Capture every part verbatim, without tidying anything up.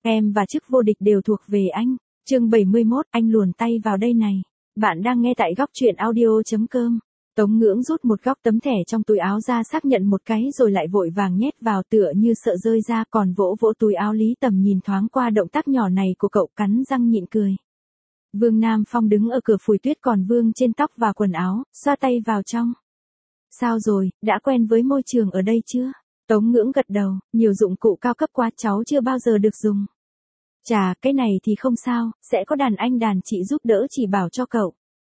Em và chức vô địch đều thuộc về anh. Chương bảy mươi mốt, anh luồn tay vào đây này. Bạn đang nghe tại góc truyện audio chấm com. Tống Ngưỡng rút một góc tấm thẻ trong túi áo ra xác nhận một cái rồi lại vội vàng nhét vào tựa như sợ rơi ra, còn vỗ vỗ túi áo. Lý Tầm nhìn thoáng qua động tác nhỏ này của cậu, cắn răng nhịn cười. Vương Nam Phong đứng ở cửa phủi tuyết còn vương trên tóc và quần áo, xoa tay vào trong. Sao rồi, đã quen với môi trường ở đây chưa? Tống Ngưỡng gật đầu, nhiều dụng cụ cao cấp quá cháu chưa bao giờ được dùng. Chà, cái này thì không sao, sẽ có đàn anh đàn chị giúp đỡ chỉ bảo cho cậu.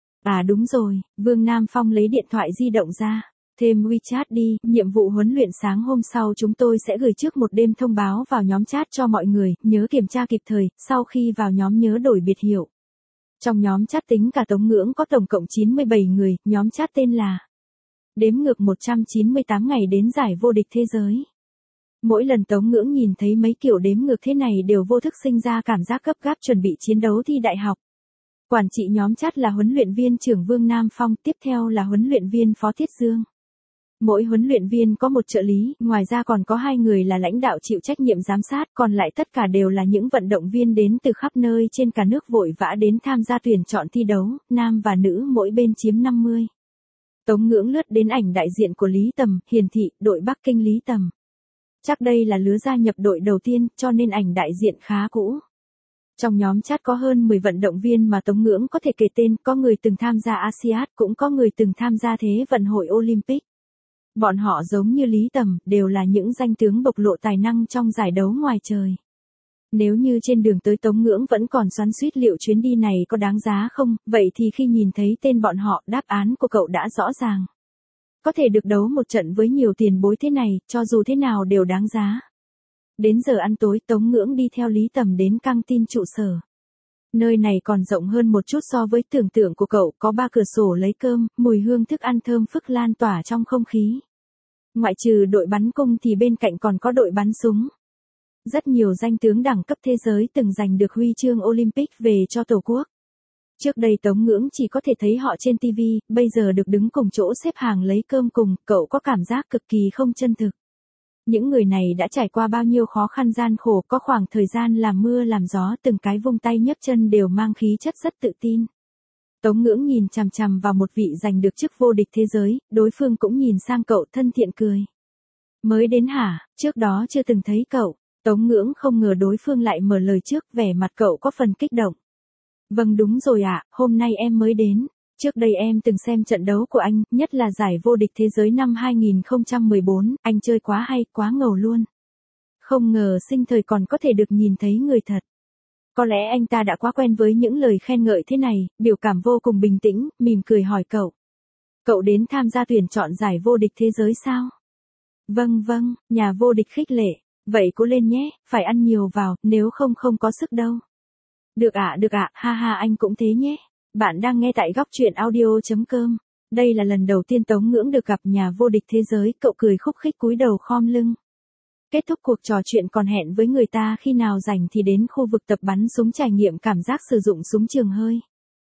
À đúng rồi, Vương Nam Phong lấy điện thoại di động ra. Thêm WeChat đi, nhiệm vụ huấn luyện sáng hôm sau chúng tôi sẽ gửi trước một đêm thông báo vào nhóm chat cho mọi người, nhớ kiểm tra kịp thời, sau khi vào nhóm nhớ đổi biệt hiệu. Trong nhóm chat tính cả Tống Ngưỡng có tổng cộng chín mươi bảy người, nhóm chat tên là Đếm ngược một trăm chín mươi tám ngày đến giải vô địch thế giới. Mỗi lần Tống Ngưỡng nhìn thấy mấy kiểu đếm ngược thế này đều vô thức sinh ra cảm giác gấp gáp chuẩn bị chiến đấu thi đại học. Quản trị nhóm chat là huấn luyện viên trưởng Vương Nam Phong, tiếp theo là huấn luyện viên Phó Thiết Dương. Mỗi huấn luyện viên có một trợ lý, ngoài ra còn có hai người là lãnh đạo chịu trách nhiệm giám sát, còn lại tất cả đều là những vận động viên đến từ khắp nơi trên cả nước vội vã đến tham gia tuyển chọn thi đấu, nam và nữ mỗi bên chiếm năm mươi. Tống Ngưỡng lướt đến ảnh đại diện của Lý Tầm, hiển thị, đội Bắc Kinh Lý Tầm. Chắc đây là lứa gia nhập đội đầu tiên, cho nên ảnh đại diện khá cũ. Trong nhóm chat có hơn mười vận động viên mà Tống Ngưỡng có thể kể tên, có người từng tham gia a si át, cũng có người từng tham gia Thế vận hội Olympic. Bọn họ giống như Lý Tầm, đều là những danh tướng bộc lộ tài năng trong giải đấu ngoài trời. Nếu như trên đường tới Tống Ngưỡng vẫn còn xoắn xuýt liệu chuyến đi này có đáng giá không, vậy thì khi nhìn thấy tên bọn họ, đáp án của cậu đã rõ ràng. Có thể được đấu một trận với nhiều tiền bối thế này, cho dù thế nào đều đáng giá. Đến giờ ăn tối, Tống Ngưỡng đi theo Lý Tầm đến căng tin trụ sở. Nơi này còn rộng hơn một chút so với tưởng tượng của cậu, có ba cửa sổ lấy cơm, mùi hương thức ăn thơm phức lan tỏa trong không khí. Ngoại trừ đội bắn cung thì bên cạnh còn có đội bắn súng. Rất nhiều danh tướng đẳng cấp thế giới từng giành được huy chương Olympic về cho Tổ quốc. Trước đây Tống Ngưỡng chỉ có thể thấy họ trên ti vi, bây giờ được đứng cùng chỗ xếp hàng lấy cơm cùng, cậu có cảm giác cực kỳ không chân thực. Những người này đã trải qua bao nhiêu khó khăn gian khổ, có khoảng thời gian làm mưa làm gió, từng cái vung tay nhấc chân đều mang khí chất rất tự tin. Tống Ngưỡng nhìn chằm chằm vào một vị giành được chức vô địch thế giới, đối phương cũng nhìn sang cậu thân thiện cười. Mới đến hả, trước đó chưa từng thấy cậu. Tống Ngưỡng không ngờ đối phương lại mở lời trước, vẻ mặt cậu có phần kích động. Vâng đúng rồi ạ, hôm nay em mới đến. Trước đây em từng xem trận đấu của anh, nhất là giải vô địch thế giới năm hai không một bốn, anh chơi quá hay, quá ngầu luôn. Không ngờ sinh thời còn có thể được nhìn thấy người thật. Có lẽ anh ta đã quá quen với những lời khen ngợi thế này, biểu cảm vô cùng bình tĩnh, mỉm cười hỏi cậu. Cậu đến tham gia tuyển chọn giải vô địch thế giới sao? Vâng vâng, nhà vô địch khích lệ. Vậy cố lên nhé, phải ăn nhiều vào, nếu không không có sức đâu. Được ạ, được ạ, ha ha anh cũng thế nhé. Bạn đang nghe tại góc truyện audio chấm com. Đây là lần đầu tiên Tống Ngưỡng được gặp nhà vô địch thế giới, cậu cười khúc khích cúi đầu khom lưng. Kết thúc cuộc trò chuyện còn hẹn với người ta khi nào rảnh thì đến khu vực tập bắn súng trải nghiệm cảm giác sử dụng súng trường hơi.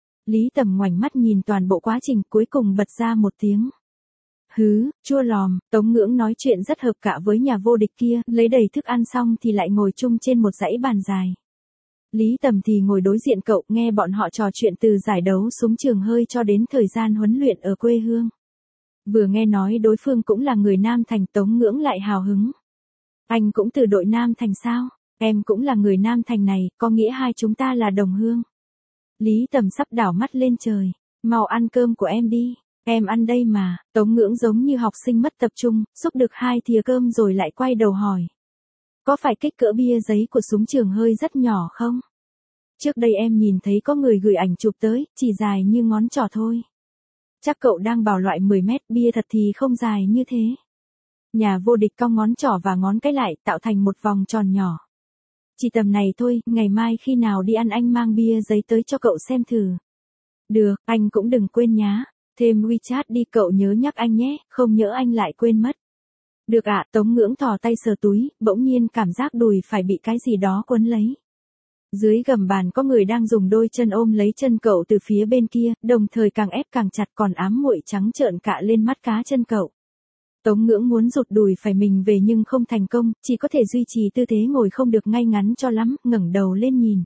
Lý Tầm ngoảnh mắt nhìn toàn bộ quá trình, cuối cùng bật ra một tiếng. Hứ, chua lòm. Tống Ngưỡng nói chuyện rất hợp cả với nhà vô địch kia, lấy đầy thức ăn xong thì lại ngồi chung trên một dãy bàn dài. Lý Tầm thì ngồi đối diện cậu, nghe bọn họ trò chuyện từ giải đấu súng trường hơi cho đến thời gian huấn luyện ở quê hương. Vừa nghe nói đối phương cũng là người Nam Thành, Tống Ngưỡng lại hào hứng. Anh cũng từ đội Nam Thành sao? Em cũng là người Nam Thành này, có nghĩa hai chúng ta là đồng hương. Lý Tầm sắp đảo mắt lên trời. Mau ăn cơm của em đi. Em ăn đây mà. Tống Ngưỡng giống như học sinh mất tập trung, xúc được hai thìa cơm rồi lại quay đầu hỏi. Có phải kích cỡ bia giấy của súng trường hơi rất nhỏ không? Trước đây em nhìn thấy có người gửi ảnh chụp tới, chỉ dài như ngón trỏ thôi. Chắc cậu đang bảo loại mười mét, bia thật thì không dài như thế. Nhà vô địch cong ngón trỏ và ngón cái lại, tạo thành một vòng tròn nhỏ. Chỉ tầm này thôi, ngày mai khi nào đi ăn anh mang bia giấy tới cho cậu xem thử. Được, anh cũng đừng quên nhá. Thêm WeChat đi, cậu nhớ nhắc anh nhé, không nhớ anh lại quên mất. Được ạ, Tống Ngưỡng thò tay sờ túi, bỗng nhiên cảm giác đùi phải bị cái gì đó quấn lấy. Dưới gầm bàn có người đang dùng đôi chân ôm lấy chân cậu từ phía bên kia, đồng thời càng ép càng chặt, còn ám muội trắng trợn cạ lên mắt cá chân cậu. Tống Ngưỡng muốn rụt đùi phải mình về nhưng không thành công, chỉ có thể duy trì tư thế ngồi không được ngay ngắn cho lắm, ngẩng đầu lên nhìn.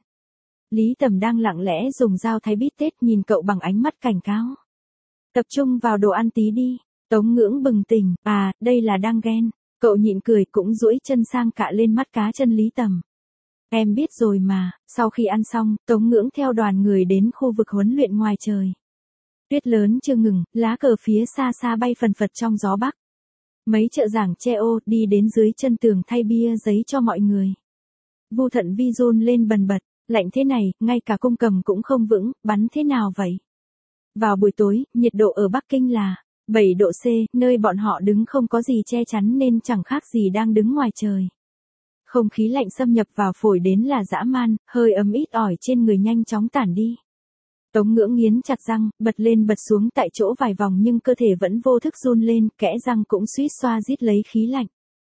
Lý Tầm đang lặng lẽ dùng dao thái bít tết nhìn cậu bằng ánh mắt cảnh cáo. Tập trung vào đồ ăn tí đi. Tống Ngưỡng bừng tỉnh, à, đây là đang ghen. Cậu nhịn cười cũng duỗi chân sang cạ lên mắt cá chân Lý Tầm. Em biết rồi mà. Sau khi ăn xong, Tống Ngưỡng theo đoàn người đến khu vực huấn luyện ngoài trời. Tuyết lớn chưa ngừng, lá cờ phía xa xa bay phần phật trong gió bắc. Mấy trợ giảng che ô đi đến dưới chân tường thay bia giấy cho mọi người. Vu Thận Vi run lên bần bật, lạnh thế này, ngay cả cung cầm cũng không vững, bắn thế nào vậy? Vào buổi tối, nhiệt độ ở Bắc Kinh là bảy độ C, nơi bọn họ đứng không có gì che chắn nên chẳng khác gì đang đứng ngoài trời. Không khí lạnh xâm nhập vào phổi đến là dã man, hơi ấm ít ỏi trên người nhanh chóng tản đi. Tống Ngưỡng nghiến chặt răng, bật lên bật xuống tại chỗ vài vòng nhưng cơ thể vẫn vô thức run lên, kẽ răng cũng suýt xoa rít lấy khí lạnh.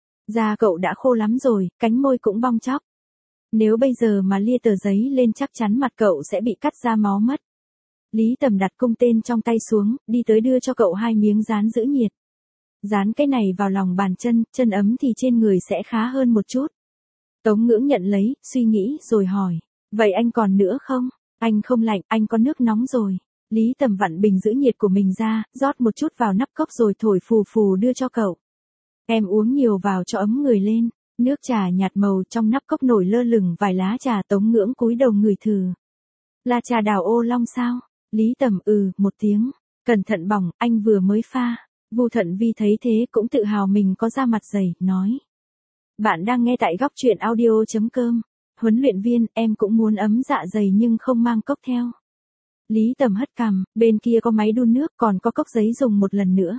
Da cậu đã khô lắm rồi, cánh môi cũng bong tróc. Nếu bây giờ mà lia tờ giấy lên chắc chắn mặt cậu sẽ bị cắt ra máu mất. Lý Tầm đặt cung tên trong tay xuống, đi tới đưa cho cậu hai miếng dán giữ nhiệt. Dán cái này vào lòng bàn chân, chân ấm thì trên người sẽ khá hơn một chút. Tống Ngưỡng nhận lấy, suy nghĩ rồi hỏi. Vậy anh còn nữa không? Anh không lạnh, anh có nước nóng rồi. Lý Tầm vặn bình giữ nhiệt của mình ra, rót một chút vào nắp cốc rồi thổi phù phù đưa cho cậu. Em uống nhiều vào cho ấm người lên. Nước trà nhạt màu trong nắp cốc nổi lơ lửng vài lá trà. Tống Ngưỡng cúi đầu ngửi thử. Là trà đào ô long sao? Lý Tầm ừ, một tiếng. Cẩn thận bỏng, anh vừa mới pha. Vu Thận Vi thấy thế cũng tự hào mình có da mặt dày, nói. Bạn đang nghe tại góc truyện audio chấm com. Huấn luyện viên, em cũng muốn ấm dạ dày nhưng không mang cốc theo. Lý Tầm hất cằm, bên kia có máy đun nước còn có cốc giấy dùng một lần nữa.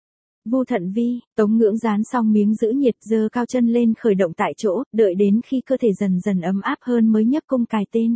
Vu Thận Vi, Tống Ngưỡng dán xong miếng giữ nhiệt giơ cao chân lên khởi động tại chỗ, đợi đến khi cơ thể dần dần ấm áp hơn mới nhấc cung cài tên.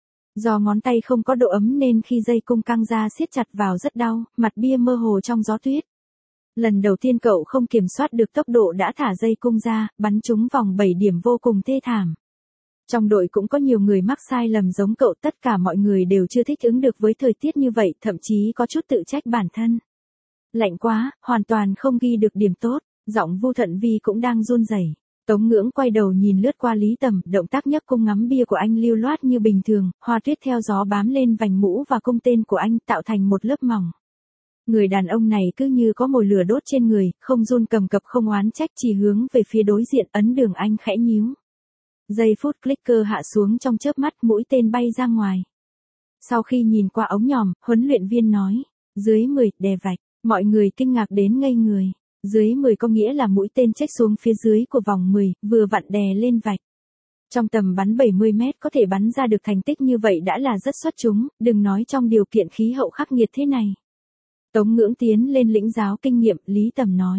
Do ngón tay không có độ ấm nên khi dây cung căng ra siết chặt vào rất đau, mặt bia mơ hồ trong gió tuyết. Lần đầu tiên cậu không kiểm soát được tốc độ đã thả dây cung ra, bắn trúng vòng bảy điểm vô cùng thê thảm. Trong đội cũng có nhiều người mắc sai lầm giống cậu, tất cả mọi người đều chưa thích ứng được với thời tiết như vậy, thậm chí có chút tự trách bản thân. Lạnh quá, hoàn toàn không ghi được điểm tốt, giọng Vu Thận Vi cũng đang run rẩy. Tống Ngưỡng quay đầu nhìn lướt qua Lý Tầm, động tác nhấc cung ngắm bia của anh lưu loát như bình thường, hoa tuyết theo gió bám lên vành mũ và cung tên của anh tạo thành một lớp mỏng. Người đàn ông này cứ như có mồi lửa đốt trên người, không run cầm cập không oán trách, chỉ hướng về phía đối diện. Ấn Đường Anh khẽ nhíu. Giây phút clicker hạ xuống trong chớp mắt, mũi tên bay ra ngoài. Sau khi nhìn qua ống nhòm, huấn luyện viên nói, dưới mười, đè vạch. Mọi người kinh ngạc đến ngây người. Dưới mười có nghĩa là mũi tên chếch xuống phía dưới của vòng mười, vừa vặn đè lên vạch. Trong tầm bắn bảy mươi mét có thể bắn ra được thành tích như vậy đã là rất xuất chúng, đừng nói trong điều kiện khí hậu khắc nghiệt thế này. Tống Ngưỡng tiến lên lĩnh giáo kinh nghiệm, Lý Tầm nói.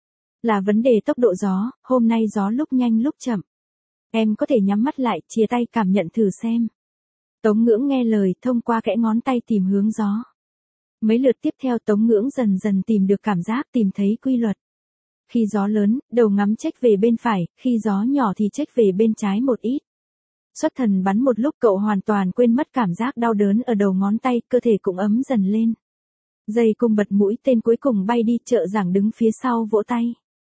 Là vấn đề tốc độ gió, hôm nay gió lúc nhanh lúc chậm. Em có thể nhắm mắt lại, chìa tay cảm nhận thử xem. Tống Ngưỡng nghe lời, thông qua kẽ ngón tay tìm hướng gió. Mấy lượt tiếp theo Tống Ngưỡng dần dần tìm được cảm giác, tìm thấy quy luật. Khi gió lớn, đầu ngắm chếch về bên phải, khi gió nhỏ thì chếch về bên trái một ít. Xuất thần bắn một lúc cậu hoàn toàn quên mất cảm giác đau đớn ở đầu ngón tay, cơ thể cũng ấm dần lên. Dây cung bật mũi tên cuối cùng bay đi, trợ giảng đứng phía sau vỗ tay.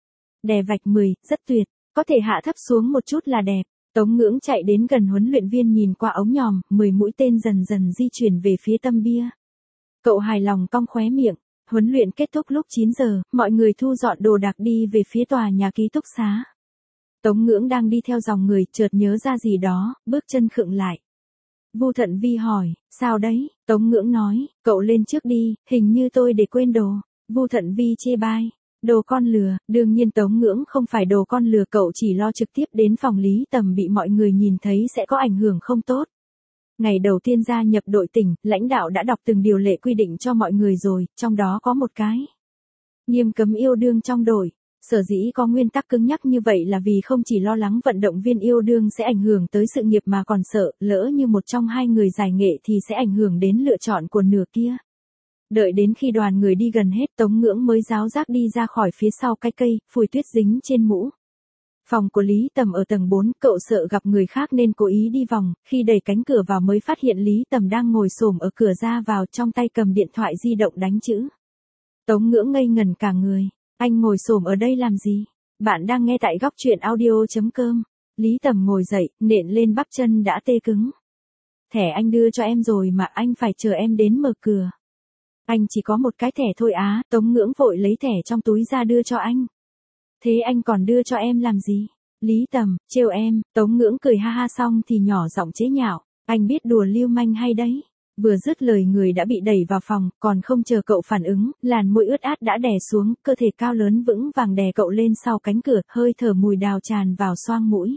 Đè vạch mười, rất tuyệt, có thể hạ thấp xuống một chút là đẹp. Tống Ngưỡng chạy đến gần huấn luyện viên nhìn qua ống nhòm, mười mũi tên dần dần di chuyển về phía tâm bia. Cậu hài lòng cong khóe miệng. Huấn luyện kết thúc lúc chín giờ, mọi người thu dọn đồ đạc đi về phía tòa nhà ký túc xá. Tống Ngưỡng đang đi theo dòng người, chợt nhớ ra gì đó, bước chân khựng lại. Vu Thận Vi hỏi, sao đấy? Tống Ngưỡng nói, cậu lên trước đi, hình như tôi để quên đồ. Vu Thận Vi chê bai, đồ con lừa, đương nhiên Tống Ngưỡng không phải đồ con lừa, cậu chỉ lo trực tiếp đến phòng Lý Tầm bị mọi người nhìn thấy sẽ có ảnh hưởng không tốt. Ngày đầu tiên gia nhập đội tỉnh, lãnh đạo đã đọc từng điều lệ quy định cho mọi người rồi, trong đó có một cái. Nghiêm cấm yêu đương trong đội. Sở dĩ có nguyên tắc cứng nhắc như vậy là vì không chỉ lo lắng vận động viên yêu đương sẽ ảnh hưởng tới sự nghiệp mà còn sợ, lỡ như một trong hai người giải nghệ thì sẽ ảnh hưởng đến lựa chọn của nửa kia. Đợi đến khi đoàn người đi gần hết, Tống Ngưỡng mới ráo rác đi ra khỏi phía sau cái cây, phủi tuyết dính trên mũ. Phòng của Lý Tầm ở tầng bốn, cậu sợ gặp người khác nên cố ý đi vòng, khi đẩy cánh cửa vào mới phát hiện Lý Tầm đang ngồi xổm ở cửa ra vào, trong tay cầm điện thoại di động đánh chữ. Tống Ngưỡng ngây ngẩn cả người. Anh ngồi xổm ở đây làm gì? Bạn đang nghe tại góc truyện audio.com. Lý Tầm ngồi dậy, nện lên bắp chân đã tê cứng. Thẻ anh đưa cho em rồi mà anh phải chờ em đến mở cửa. Anh chỉ có một cái thẻ thôi á, Tống Ngưỡng vội lấy thẻ trong túi ra đưa cho anh. Thế anh còn đưa cho em làm gì? Lý Tầm, trêu em, Tống Ngưỡng cười ha ha xong thì nhỏ giọng chế nhạo, anh biết đùa lưu manh hay đấy. Vừa dứt lời người đã bị đẩy vào phòng, còn không chờ cậu phản ứng, làn môi ướt át đã đè xuống, cơ thể cao lớn vững vàng đè cậu lên sau cánh cửa, hơi thở mùi đào tràn vào xoang mũi.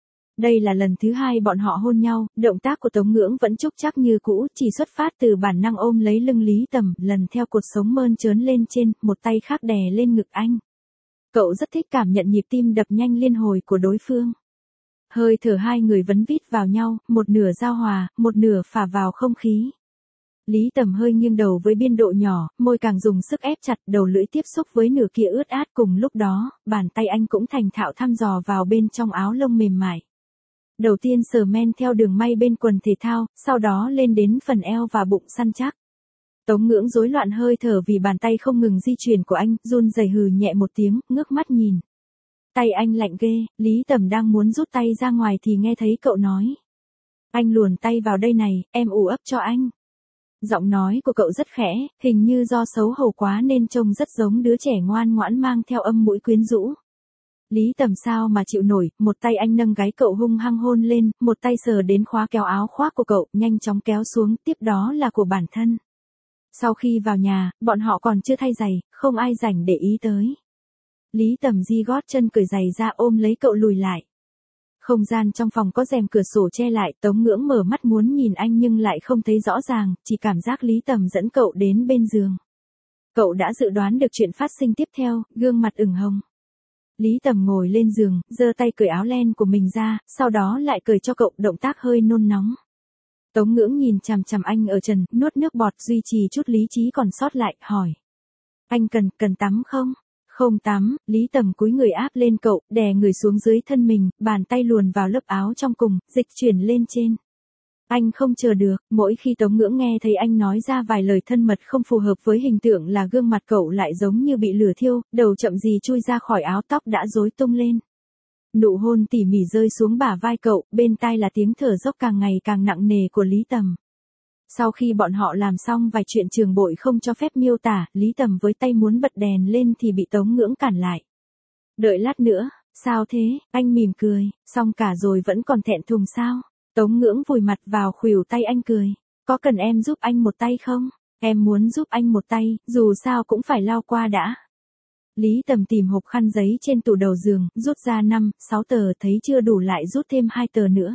Đây là lần thứ hai bọn họ hôn nhau, động tác của Tống Ngưỡng vẫn trúc chắc như cũ, chỉ xuất phát từ bản năng ôm lấy lưng Lý Tầm, lần theo cột sống mơn trớn lên trên, một tay khác đè lên ngực anh. Cậu rất thích cảm nhận nhịp tim đập nhanh liên hồi của đối phương. Hơi thở hai người vấn vít vào nhau, một nửa giao hòa, một nửa phả vào không khí. Lý Tầm hơi nghiêng đầu với biên độ nhỏ, môi càng dùng sức ép chặt, đầu lưỡi tiếp xúc với nửa kia ướt át. Cùng lúc đó, bàn tay anh cũng thành thạo thăm dò vào bên trong áo lông mềm mại. Đầu tiên sờ men theo đường may bên quần thể thao, sau đó lên đến phần eo và bụng săn chắc. Tống Ngưỡng rối loạn hơi thở vì bàn tay không ngừng di chuyển của anh, run rẩy hừ nhẹ một tiếng, ngước mắt nhìn. Tay anh lạnh ghê, Lý Tầm đang muốn rút tay ra ngoài thì nghe thấy cậu nói. Anh luồn tay vào đây này, em ù ấp cho anh. Giọng nói của cậu rất khẽ, hình như do xấu hổ quá nên trông rất giống đứa trẻ ngoan ngoãn mang theo âm mũi quyến rũ. Lý Tầm sao mà chịu nổi, một tay anh nâng gáy cậu hung hăng hôn lên, một tay sờ đến khóa kéo áo khoác của cậu, nhanh chóng kéo xuống, tiếp đó là của bản thân. Sau khi vào nhà, bọn họ còn chưa thay giày, không ai rảnh để ý tới. Lý Tầm di gót chân cởi giày ra ôm lấy cậu lùi lại. Không gian trong phòng có rèm cửa sổ che lại, Tống Ngưỡng mở mắt muốn nhìn anh nhưng lại không thấy rõ ràng, chỉ cảm giác Lý Tầm dẫn cậu đến bên giường. Cậu đã dự đoán được chuyện phát sinh tiếp theo, gương mặt ửng hồng. Lý Tầm ngồi lên giường, giơ tay cởi áo len của mình ra, sau đó lại cởi cho cậu, động tác hơi nôn nóng. Tống Ngưỡng nhìn chằm chằm anh ở trần, nuốt nước bọt, duy trì chút lý trí còn sót lại, hỏi. Anh cần, cần tắm không? Không tắm, Lý Tầm cúi người áp lên cậu, đè người xuống dưới thân mình, bàn tay luồn vào lớp áo trong cùng, dịch chuyển lên trên. Anh không chờ được, mỗi khi Tống Ngưỡng nghe thấy anh nói ra vài lời thân mật không phù hợp với hình tượng là gương mặt cậu lại giống như bị lửa thiêu, đầu chậm gì chui ra khỏi áo, tóc đã rối tung lên. Nụ hôn tỉ mỉ rơi xuống bả vai cậu, bên tai là tiếng thở dốc càng ngày càng nặng nề của Lý Tầm. Sau khi bọn họ làm xong vài chuyện trường bội không cho phép miêu tả, Lý Tầm với tay muốn bật đèn lên thì bị Tống Ngưỡng cản lại. Đợi lát nữa, sao thế, anh mỉm cười, xong cả rồi vẫn còn thẹn thùng sao? Tống Ngưỡng vùi mặt vào khuỷu tay anh cười. Có cần em giúp anh một tay không? Em muốn giúp anh một tay, dù sao cũng phải lao qua đã. Lý Tầm tìm hộp khăn giấy trên tủ đầu giường, rút ra năm, sáu tờ, thấy chưa đủ lại rút thêm hai tờ nữa.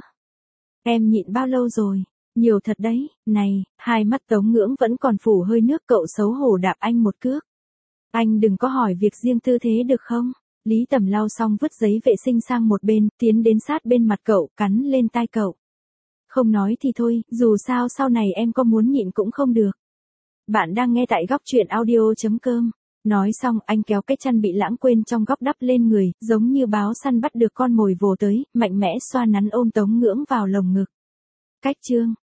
Em nhịn bao lâu rồi? Nhiều thật đấy, này, hai mắt Tống Ngưỡng vẫn còn phủ hơi nước, cậu xấu hổ đạp anh một cước. Anh đừng có hỏi việc riêng tư thế được không? Lý Tầm lau xong vứt giấy vệ sinh sang một bên, tiến đến sát bên mặt cậu, cắn lên tai cậu. Không nói thì thôi, dù sao sau này em có muốn nhịn cũng không được. Bạn đang nghe tại góc truyện audio.com. Nói xong anh kéo cái chăn bị lãng quên trong góc đắp lên người, giống như báo săn bắt được con mồi vồ tới, mạnh mẽ xoa nắn ôm Tống Ngưỡng vào lồng ngực. Cách chương